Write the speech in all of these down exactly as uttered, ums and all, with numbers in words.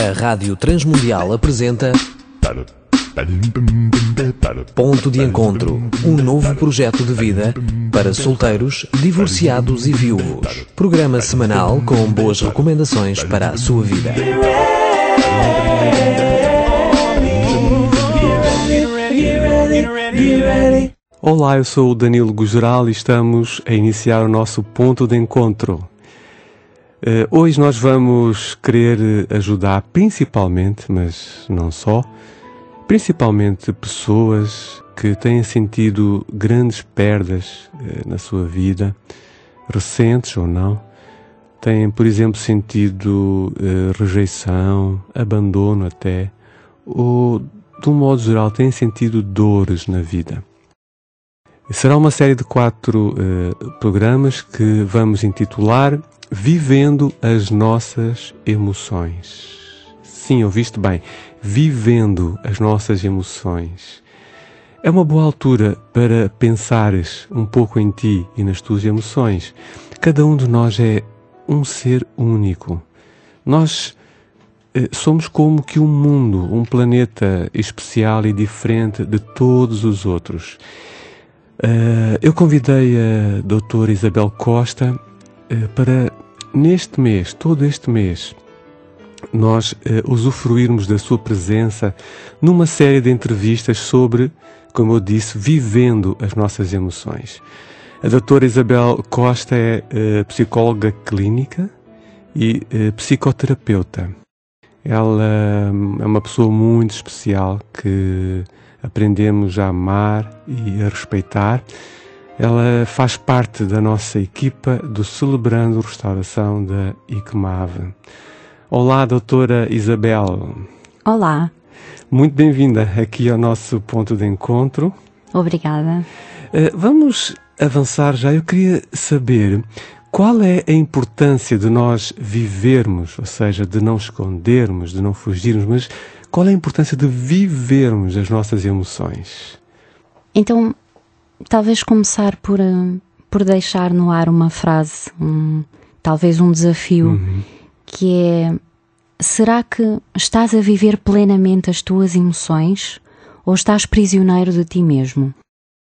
A Rádio Transmundial apresenta Ponto de Encontro, um novo projeto de vida para solteiros, divorciados e viúvos. Programa semanal com boas recomendações para a sua vida. Olá, eu sou o Danilo Gugeral e estamos a iniciar o nosso Ponto de Encontro. Uh, hoje nós vamos querer ajudar principalmente, mas não só, principalmente pessoas que têm sentido grandes perdas uh, na sua vida, recentes ou não. Têm, por exemplo, sentido uh, rejeição, abandono até, ou, de um modo geral, têm sentido dores na vida. Será uma série de quatro uh, programas que vamos intitular Vivendo as Nossas Emoções. Sim, ouviste bem, Vivendo as Nossas Emoções. É uma boa altura para pensares um pouco em ti e nas tuas emoções. Cada um de nós é um ser único. Nós uh, somos como que um mundo, um planeta especial e diferente de todos os outros. Uh, eu convidei a doutora Isabel Costa uh, para, neste mês, todo este mês, nós uh, usufruirmos da sua presença numa série de entrevistas sobre, como eu disse, vivendo as nossas emoções. A doutora Isabel Costa é uh, psicóloga clínica e uh, psicoterapeuta. Ela uh, é uma pessoa muito especial que aprendemos a amar e a respeitar. Ela faz parte da nossa equipa do Celebrando Restauração da I C M A V. Olá, doutora Isabel. Olá. Muito bem-vinda aqui ao nosso ponto de encontro. Obrigada. Uh, vamos avançar já. Eu queria saber qual é a importância de nós vivermos, ou seja, de não escondermos, de não fugirmos, mas qual é a importância de vivermos as nossas emoções? Então, talvez começar por, por deixar no ar uma frase, um, talvez um desafio, uhum. que é: será que estás a viver plenamente as tuas emoções ou estás prisioneiro de ti mesmo?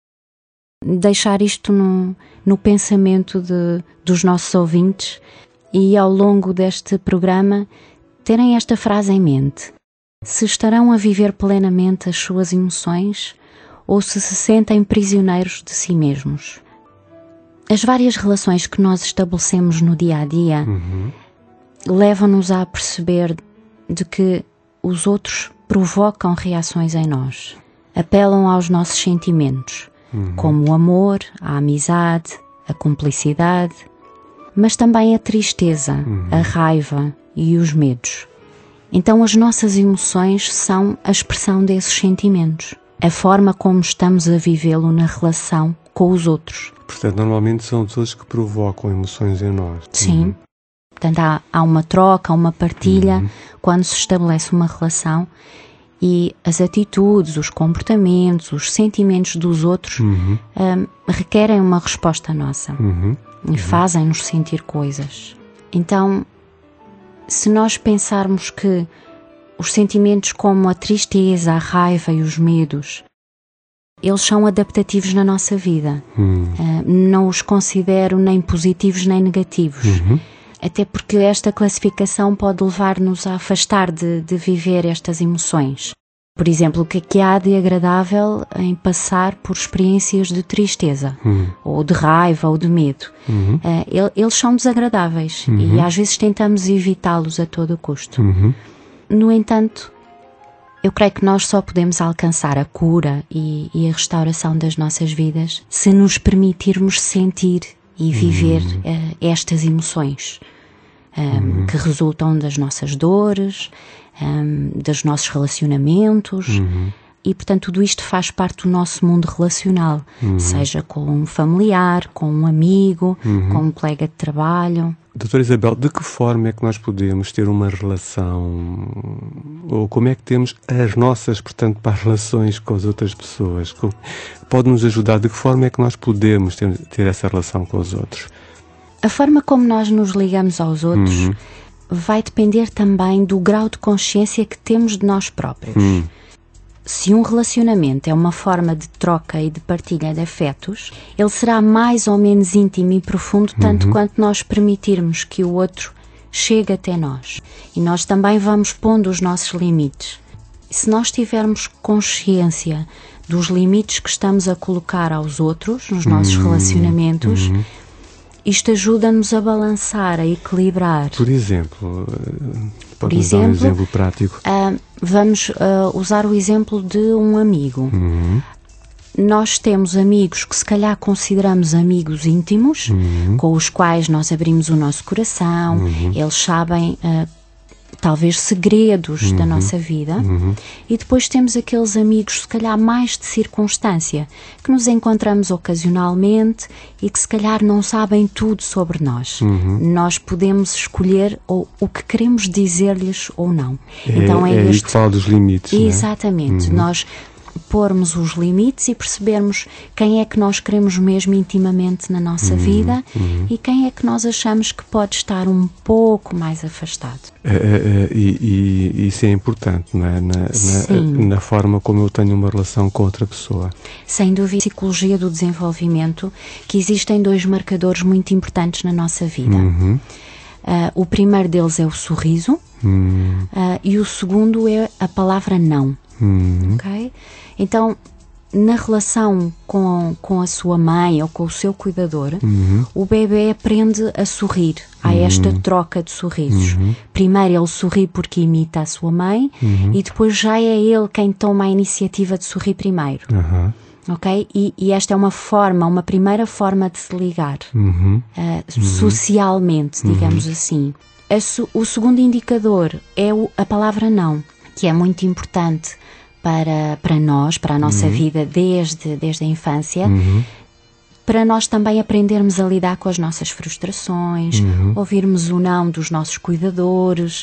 Deixar isto no, no pensamento de, dos nossos ouvintes e ao longo deste programa terem esta frase em mente. Se estarão a viver plenamente as suas emoções ou se se sentem prisioneiros de si mesmos. As várias relações que nós estabelecemos no dia a dia uhum. levam-nos a perceber de que os outros provocam reações em nós, apelam aos nossos sentimentos, uhum. como o amor, a amizade, a cumplicidade, mas também a tristeza, uhum. a raiva e os medos. Então as nossas emoções são a expressão desses sentimentos, a forma como estamos a vivê-lo na relação com os outros. Portanto, normalmente são os outros que provocam emoções em nós. Sim. Uhum. Portanto, há, há uma troca, há uma partilha uhum. quando se estabelece uma relação e as atitudes, os comportamentos, os sentimentos dos outros uhum. um, requerem uma resposta nossa uhum. e fazem-nos sentir coisas. Então, se nós pensarmos que os sentimentos como a tristeza, a raiva e os medos, eles são adaptativos na nossa vida. Uhum. Uh, não os considero nem positivos nem negativos. Uhum. Até porque esta classificação pode levar-nos a afastar de, de viver estas emoções. Por exemplo, o que é que há de agradável em passar por experiências de tristeza, uhum. ou de raiva, ou de medo? Uhum. Uh, eles são desagradáveis uhum. e às vezes tentamos evitá-los a todo custo. Uhum. No entanto, eu creio que nós só podemos alcançar a cura e, e a restauração das nossas vidas se nos permitirmos sentir e viver uhum. uh, estas emoções um, uhum. que resultam das nossas dores, um, dos nossos relacionamentos uhum. e, portanto, tudo isto faz parte do nosso mundo relacional, uhum. seja com um familiar, com um amigo, uhum. com um colega de trabalho. Doutora Isabel, de que forma é que nós podemos ter uma relação, ou como é que temos as nossas, portanto, para as relações com as outras pessoas? Pode-nos ajudar? De que forma é que nós podemos ter, ter essa relação com os outros? A forma como nós nos ligamos aos outros uhum. vai depender também do grau de consciência que temos de nós próprios. Hum. Se um relacionamento é uma forma de troca e de partilha de afetos, ele será mais ou menos íntimo e profundo, tanto uhum. quanto nós permitirmos que o outro chegue até nós. E nós também vamos pondo os nossos limites. Se nós tivermos consciência dos limites que estamos a colocar aos outros, nos nossos uhum. relacionamentos, uhum. isto ajuda-nos a balançar, a equilibrar. Por exemplo, pode-nos dar um exemplo prático? Uh, vamos uh, usar o exemplo de um amigo. Uhum. Nós temos amigos que se calhar consideramos amigos íntimos, uhum. com os quais nós abrimos o nosso coração, uhum. eles sabem uh, talvez segredos uhum. da nossa vida, uhum. e depois temos aqueles amigos se calhar mais de circunstância, que nos encontramos ocasionalmente e que se calhar não sabem tudo sobre nós. Uhum. Nós podemos escolher o, o que queremos dizer-lhes ou não. É, então é, é este... aí que fala dos limites. Exatamente. Né? Uhum. Nós pormos os limites e percebermos quem é que nós queremos mesmo intimamente na nossa uhum, vida uhum. e quem é que nós achamos que pode estar um pouco mais afastado. É, é, e, e isso é importante, não é? Na, na, na forma como eu tenho uma relação com outra pessoa. Sem dúvida, na psicologia do desenvolvimento, que existem dois marcadores muito importantes na nossa vida. Uhum. Uh, o primeiro deles é o sorriso uhum. uh, e o segundo é a palavra não. Uhum. Okay? Então, na relação com, com a sua mãe ou com o seu cuidador, uhum. o bebê aprende a sorrir. Há uhum. esta troca de sorrisos. Uhum. Primeiro ele sorri porque imita a sua mãe uhum. e depois já é ele quem toma a iniciativa de sorrir primeiro. Uhum. Ok? E, e esta é uma forma, uma primeira forma de se ligar uhum. uh, socialmente, digamos uhum. assim. A su, o segundo indicador é o, a palavra não, que é muito importante para, para nós, para a nossa uhum. vida desde, desde a infância, uhum. para nós também aprendermos a lidar com as nossas frustrações, uhum. ouvirmos o não dos nossos cuidadores,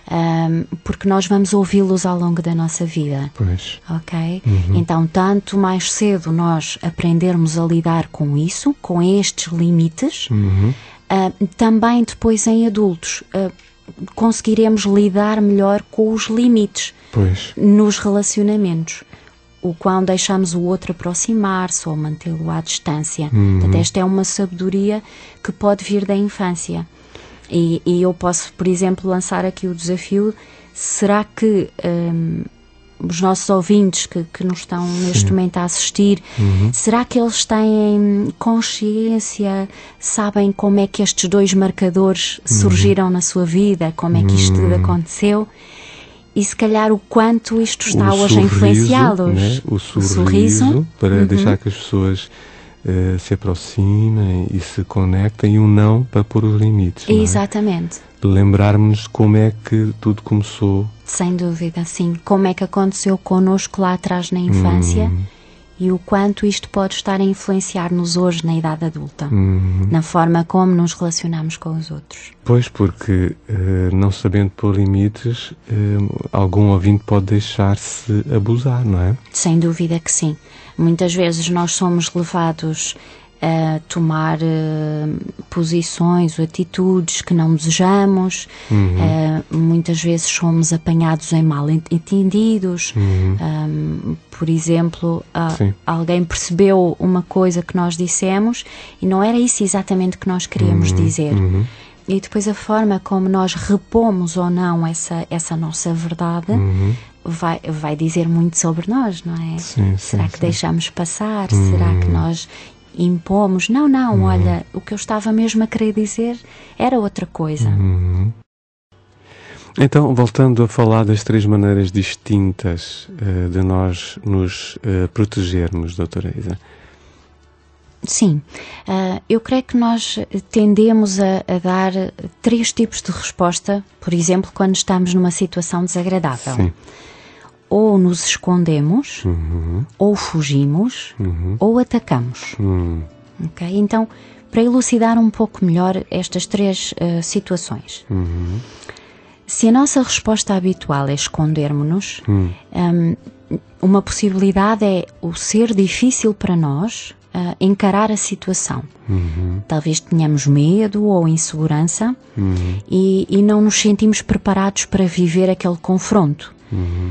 um, porque nós vamos ouvi-los ao longo da nossa vida. Pois. Ok? Uhum. Então, tanto mais cedo nós aprendermos a lidar com isso, com estes limites, uhum. uh, também depois em adultos, uh, conseguiremos lidar melhor com os limites pois. Nos relacionamentos, o quão deixamos o outro aproximar-se ou mantê-lo à distância. Uhum. Portanto, esta é uma sabedoria que pode vir da infância. E, e eu posso, por exemplo, lançar aqui o desafio: será que um, os nossos ouvintes que, que nos estão neste Sim. momento a assistir, uhum. será que eles têm consciência, sabem como é que estes dois marcadores uhum. surgiram na sua vida, como é que isto tudo aconteceu? E se calhar o quanto isto está o hoje sorriso, a influenciá-los. Né? O, sorriso, o sorriso para uhum. deixar que as pessoas uh, se aproximem e se conectem, e um não para pôr os limites. Exatamente. Não é? Lembrarmos como é que tudo começou. Sem dúvida, sim. Como é que aconteceu connosco lá atrás na infância hum. e o quanto isto pode estar a influenciar-nos hoje na idade adulta, hum. na forma como nos relacionamos com os outros. Pois, porque uh, não sabendo pôr limites, uh, algum ouvinte pode deixar-se abusar, não é? Sem dúvida que sim. Muitas vezes nós somos levados a tomar uh, posições ou atitudes que não desejamos, uhum. uh, muitas vezes somos apanhados em mal entendidos, uhum. um, por exemplo, uh, alguém percebeu uma coisa que nós dissemos e não era isso exatamente que nós queríamos uhum. dizer. Uhum. E depois a forma como nós repomos ou não essa, essa nossa verdade uhum. vai, vai dizer muito sobre nós, não é? Sim, Será sim, que sim. deixamos passar? Uhum. Será que nós impomos? Não, não, uhum. olha, o que eu estava mesmo a querer dizer era outra coisa. Uhum. Então, voltando a falar das três maneiras distintas uh, de nós nos uh, protegermos, doutora Isa. Sim, uh, eu creio que nós tendemos a, a dar três tipos de resposta, por exemplo, quando estamos numa situação desagradável. Sim. Ou nos escondemos, uhum. ou fugimos, uhum. ou atacamos. Uhum. Okay? Então, para elucidar um pouco melhor estas três uh, situações, uhum. se a nossa resposta habitual é escondermos-nos, uhum. um, uma possibilidade é o ser difícil para nós uh, encarar a situação. Uhum. Talvez tenhamos medo ou insegurança Uhum. e, e não nos sentimos preparados para viver aquele confronto. Uhum.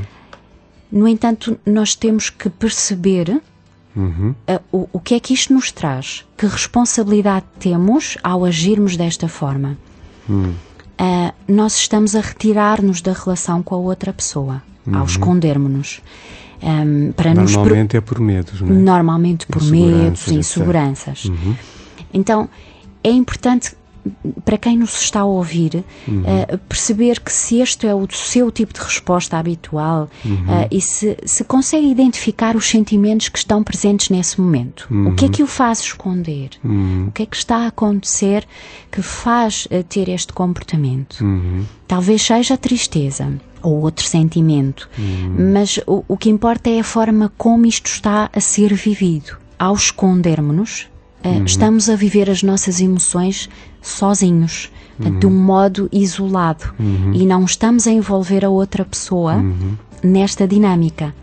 No entanto, nós temos que perceber Uhum. uh, o, o que é que isto nos traz, que responsabilidade temos ao agirmos desta forma. Uhum. Uh, nós estamos a retirar-nos da relação com a outra pessoa, Uhum. ao escondermos-nos. Um, para nos Normalmente pro... é por medos, não é? Normalmente por Inseguranças, medos, etcétera. inseguranças. Uhum. Então, é importante, para quem nos está a ouvir, Uhum. uh, perceber que se este é o seu tipo de resposta habitual Uhum. uh, e se, se consegue identificar os sentimentos que estão presentes nesse momento. Uhum. O que é que o faz esconder? Uhum. O que é que está a acontecer que faz uh, ter este comportamento? Uhum. Talvez seja a tristeza ou outro sentimento, Uhum. mas o, o que importa é a forma como isto está a ser vivido. Ao escondermos-nos, uh, Uhum. estamos a viver as nossas emoções sozinhos, Uhum. de um modo isolado, Uhum. e não estamos a envolver a outra pessoa Uhum. nesta dinâmica.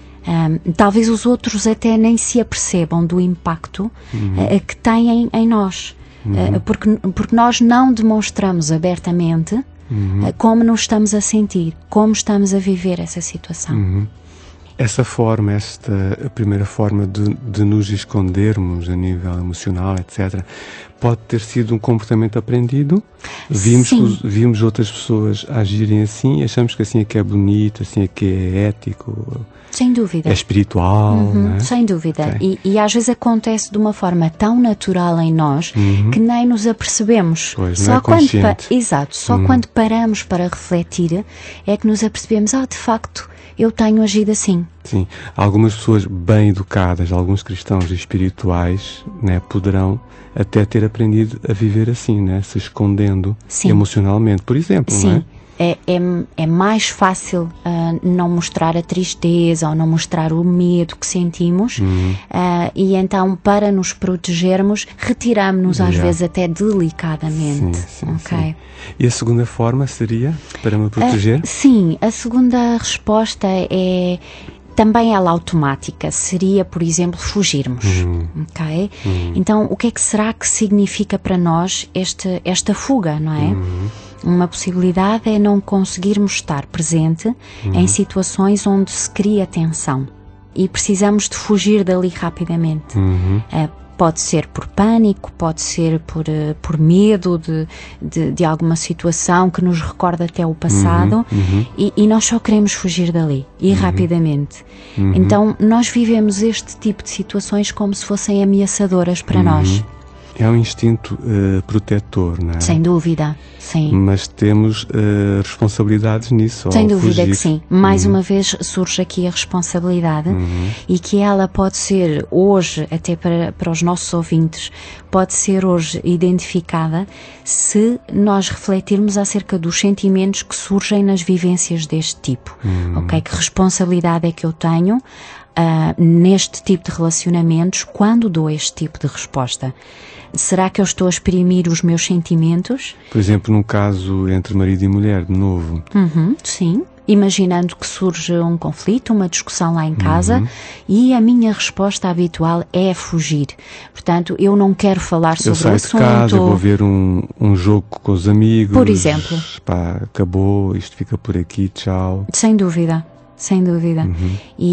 Um, talvez os outros até nem se apercebam do impacto Uhum. uh, que têm em nós, uh, porque, porque nós não demonstramos abertamente Uhum. uh, como nos estamos a sentir, como estamos a viver essa situação. Uhum. Essa forma, esta a primeira forma de, de nos escondermos a nível emocional, etcétera, pode ter sido um comportamento aprendido. Vimos, Sim. os- vimos outras pessoas agirem assim, achamos que assim é que é bonito, assim é que é ético, Sem dúvida. é espiritual, Uhum, não é? sem dúvida. Ok. E, e às vezes acontece de uma forma tão natural em nós Uhum. que nem nos apercebemos. Pois, não só é quando pa- consciente. Exato, só Uhum. quando paramos para refletir é que nos apercebemos, ah, de facto, eu tenho agido assim. Sim, algumas pessoas bem educadas, alguns cristãos espirituais, né, poderão até ter aprendido a viver assim, né, se escondendo Sim. emocionalmente, por exemplo, não é? Sim. É, é, é mais fácil ah, não mostrar a tristeza ou não mostrar o medo que sentimos, Uhum. ah, e então, para nos protegermos, retiramos-nos às Yeah. vezes até delicadamente. Sim, sim, Ok? sim. E a segunda forma seria para me proteger? Ah, sim, a segunda resposta é também ela automática, seria, por exemplo, fugirmos. Uhum. Ok? Então, o que é que será que significa para nós este, esta fuga, não é? Uhum. Uma possibilidade é não conseguirmos estar presente em situações onde se cria tensão e precisamos de fugir dali rapidamente. Uhum. Uh, pode ser por pânico, pode ser por, uh, por medo de, de, de alguma situação que nos recorda até o passado, Uhum. e, e nós só queremos fugir dali e rapidamente. Então nós vivemos este tipo de situações como se fossem ameaçadoras para nós. É um instinto eh, protetor, não é? Sem dúvida, sim. Mas temos eh, responsabilidades nisso. Sem ao dúvida fugir. que sim. Mais uma vez surge aqui a responsabilidade, e que ela pode ser hoje, até para, para os nossos ouvintes, pode ser hoje identificada se nós refletirmos acerca dos sentimentos que surgem nas vivências deste tipo. Ok? Que responsabilidade é que eu tenho ah, neste tipo de relacionamentos quando dou este tipo de resposta? Será que eu estou a exprimir os meus sentimentos? Por exemplo, num caso entre marido e mulher, de novo. Uhum, sim. Imaginando que surge um conflito, uma discussão lá em casa, e a minha resposta habitual é fugir. Portanto, eu não quero falar Eu sobre o saio de assunto. casa, eu vou ver um, um jogo com os amigos. Por exemplo. Pá, acabou, isto fica por aqui, tchau. Sem dúvida, sem dúvida. Uhum.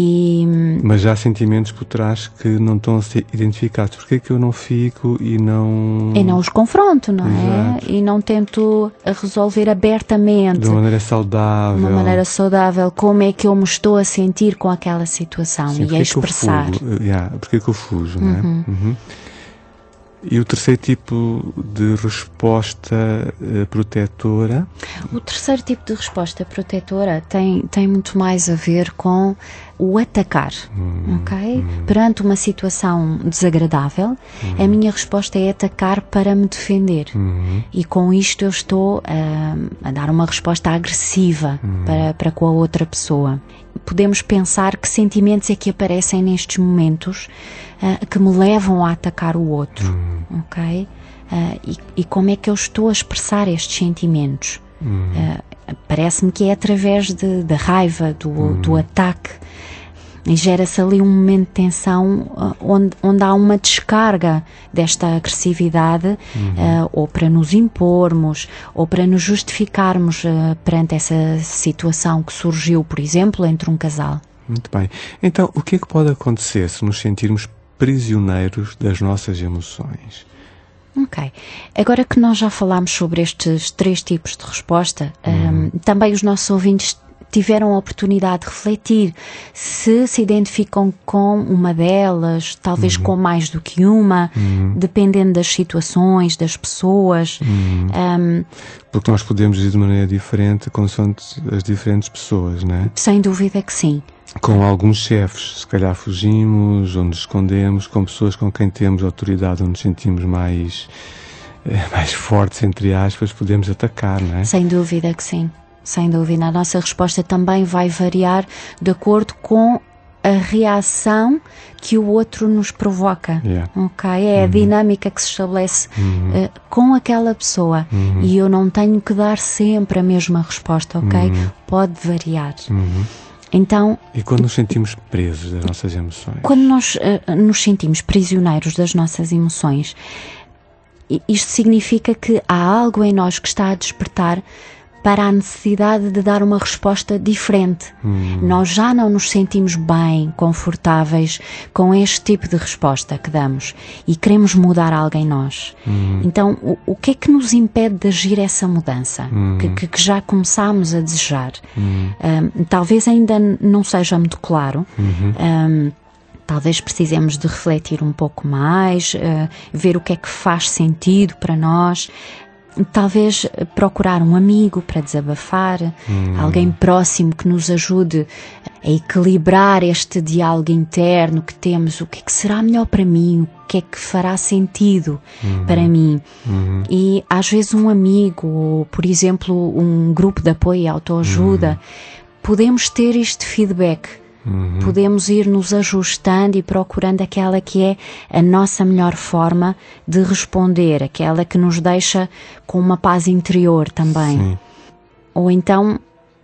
E Mas já há sentimentos por trás que não estão a ser identificados. Porquê é que eu não fico e não... e não os confronto, não é? Exato. E não tento resolver abertamente, De uma maneira saudável. de uma maneira saudável, como é que eu me estou a sentir com aquela situação, Sim, e porquê a é que eu expressar. fujo? Yeah, porquê é que eu fujo, não é? Uhum. E o terceiro tipo de resposta eh, protetora? O terceiro tipo de resposta protetora tem, tem muito mais a ver com o atacar, ok? Perante uma situação desagradável, a minha resposta é atacar para me defender. E com isto eu estou ah, a dar uma resposta agressiva para, para com a outra pessoa. Podemos pensar que sentimentos é que aparecem nestes momentos ah, que me levam a atacar o outro, ok? Ah, e, e como é que eu estou a expressar estes sentimentos? Uh, parece-me que é através de, da raiva, do, do ataque. E gera-se ali um momento de tensão uh, onde, onde há uma descarga desta agressividade, uhum. uh, ou para nos impormos, ou para nos justificarmos uh, perante essa situação que surgiu, por exemplo, entre um casal. Muito bem. Então, o que é que pode acontecer se nos sentirmos prisioneiros das nossas emoções? Ok. Agora que nós já falámos sobre estes três tipos de resposta, uhum. um, também os nossos ouvintes tiveram a oportunidade de refletir se se identificam com uma delas, talvez uhum. com mais do que uma, uhum. dependendo das situações, das pessoas. Uhum. Um, Porque nós podemos ir de maneira diferente consoante as diferentes pessoas, não é? Sem dúvida que sim. Com alguns chefes, se calhar fugimos ou nos escondemos, com pessoas com quem temos autoridade ou nos sentimos mais, mais fortes, entre aspas, podemos atacar, não é? Sem dúvida que sim. Sem dúvida, a nossa resposta também vai variar de acordo com a reação que o outro nos provoca. Yeah. Ok? É uhum. a dinâmica que se estabelece uhum. uh, com aquela pessoa. Uhum. E eu não tenho que dar sempre a mesma resposta, ok? Uhum. Pode variar. Uhum. Então, e quando nos sentimos presos das nossas emoções? Quando nós uh, nos sentimos prisioneiros das nossas emoções, isto significa que há algo em nós que está a despertar para a necessidade de dar uma resposta diferente. Hum. Nós já não nos sentimos bem, confortáveis com este tipo de resposta que damos e queremos mudar algo em nós. Hum. Então, o, o que é que nos impede de agir essa mudança hum. que, que, que já começámos a desejar? Hum. Um, talvez ainda não seja muito claro. Uhum. Um, Talvez precisemos de refletir um pouco mais, uh, ver o que é que faz sentido para nós. Talvez procurar um amigo para desabafar, hum. alguém próximo que nos ajude a equilibrar este diálogo interno que temos. O que é que será melhor para mim? O que é que fará sentido uhum. para mim? Uhum. E às vezes um amigo, ou por exemplo um grupo de apoio e autoajuda, uhum. podemos ter este feedback. Uhum. Podemos ir nos ajustando e procurando aquela que é a nossa melhor forma de responder, aquela que nos deixa com uma paz interior também. Sim. Ou então,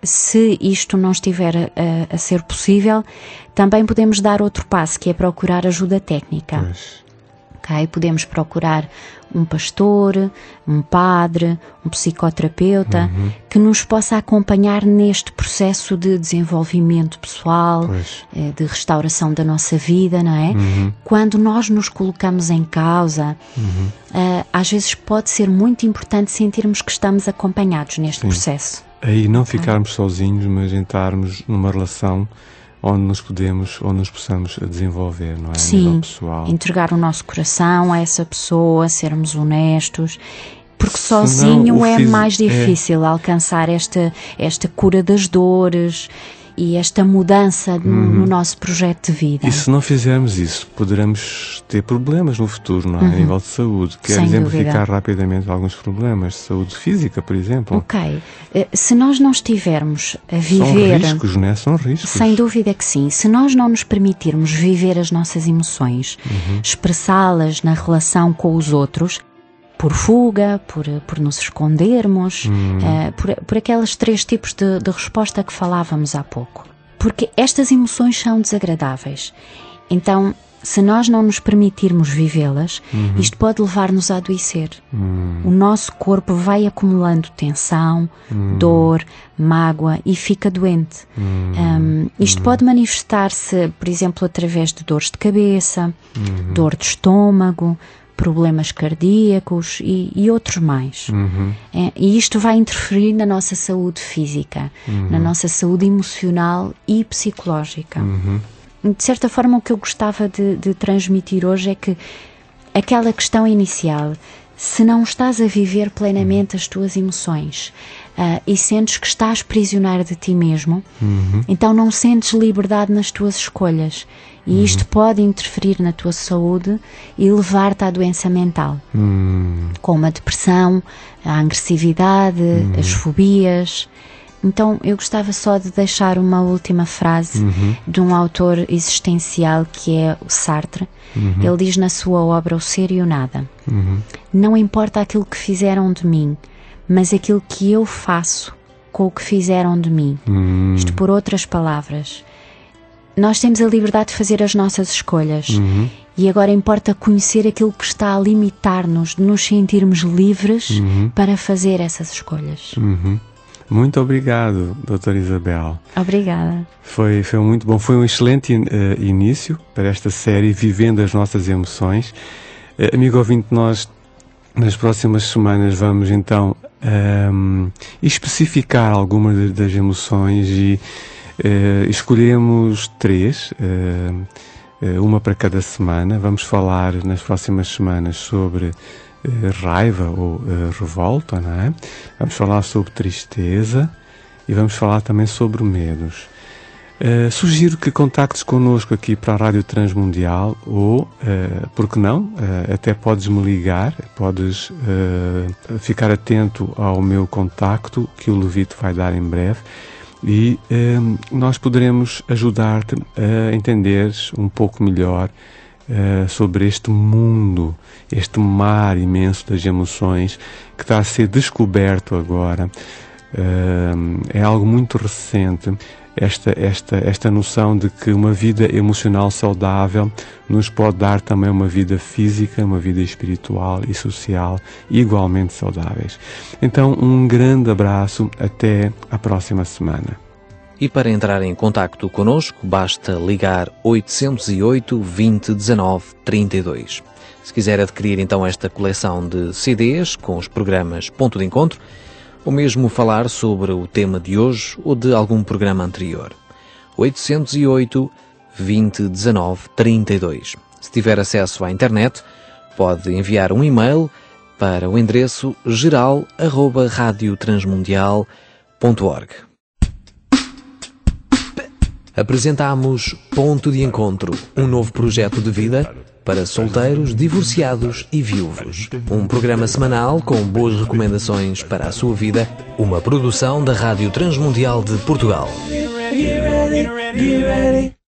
se isto não estiver a, a ser possível, também podemos dar outro passo, que é procurar ajuda técnica. Pois. Okay? Podemos procurar um pastor, um padre, um psicoterapeuta, uhum. que nos possa acompanhar neste processo de desenvolvimento pessoal, pois. de restauração da nossa vida, não é? Uhum. Quando nós nos colocamos em causa, uhum. uh, às vezes pode ser muito importante sentirmos que estamos acompanhados neste Sim. processo. Aí não ficarmos sozinhos, mas entrarmos numa relação onde nos podemos, onde nos possamos desenvolver, não é? Sim, a nível pessoal. Entregar o nosso coração a essa pessoa, sermos honestos, porque sozinho Senão, é fiz... mais difícil é... alcançar esta, esta cura das dores e esta mudança no, uhum. no nosso projeto de vida. E se não fizermos isso, poderemos ter problemas no futuro, não é? Uhum. A nível de saúde. Quero Sem exemplificar dúvida. rapidamente alguns problemas de saúde física, por exemplo. Ok. Se nós não estivermos a viver... São riscos, não é? São riscos. Sem dúvida que sim. Se nós não nos permitirmos viver as nossas emoções, uhum. expressá-las na relação com os outros, por fuga, por, por nos escondermos, hum. uh, por, por aqueles três tipos de, de resposta que falávamos há pouco. Porque estas emoções são desagradáveis. Então, se nós não nos permitirmos vivê-las, uhum. isto pode levar-nos a adoecer. Hum. O nosso corpo vai acumulando tensão, hum. dor, mágoa e fica doente. Hum. Um, isto hum. pode manifestar-se, por exemplo, através de dores de cabeça, hum. dor de estômago, problemas cardíacos e, e outros mais. Uhum. É, e isto vai interferir na nossa saúde física, uhum. na nossa saúde emocional e psicológica. Uhum. De certa forma, o que eu gostava de, de transmitir hoje é que aquela questão inicial, se não estás a viver plenamente as tuas emoções uh, e sentes que estás prisioneiro de ti mesmo, uhum. então não sentes liberdade nas tuas escolhas. E isto uhum. pode interferir na tua saúde e levar-te à doença mental, uhum. como a depressão, a agressividade, uhum. as fobias. Então eu gostava só de deixar uma última frase uhum. de um autor existencial que é o Sartre. Uhum. Ele diz na sua obra O Ser e o Nada: uhum. não importa aquilo que fizeram de mim, mas aquilo que eu faço com o que fizeram de mim. Uhum. Isto por outras palavras, nós temos a liberdade de fazer as nossas escolhas. Uhum. E agora importa conhecer aquilo que está a limitar-nos, de nos sentirmos livres uhum. para fazer essas escolhas. Uhum. Muito obrigado, doutora Isabel. Obrigada. Foi, foi muito bom. Foi um excelente uh, início para esta série Vivendo as Nossas Emoções. Uh, amigo ouvinte, nós nas próximas semanas vamos então um, especificar algumas das emoções e uh, escolhemos três, uh, uma para cada semana. Vamos falar nas próximas semanas sobre Uh, raiva ou uh, revolta, não é? Vamos falar sobre tristeza e vamos falar também sobre medos. Uh, sugiro que contactes connosco aqui para a Rádio Transmundial ou, uh, por que não, uh, até podes me ligar, podes uh, ficar atento ao meu contacto que o Levito vai dar em breve e uh, nós poderemos ajudar-te a entenderes um pouco melhor Uh, sobre este mundo, este mar imenso das emoções que está a ser descoberto agora. Uh, é algo muito recente, esta, esta, esta noção de que uma vida emocional saudável nos pode dar também uma vida física, uma vida espiritual e social igualmente saudáveis. Então, um grande abraço, até à próxima semana. E para entrar em contacto connosco, basta ligar oitocentos e oito, vinte, dezanove, trinta e dois. Se quiser adquirir então esta coleção de C Ds com os programas Ponto de Encontro, ou mesmo falar sobre o tema de hoje ou de algum programa anterior. oitocentos e oito, vinte, dezanove, trinta e dois. Se tiver acesso à internet, pode enviar um e-mail para o endereço geral arroba radiotransmundial ponto org. Apresentamos Ponto de Encontro, um novo projeto de vida para solteiros, divorciados e viúvos. Um programa semanal com boas recomendações para a sua vida, uma produção da Rádio Transmundial de Portugal.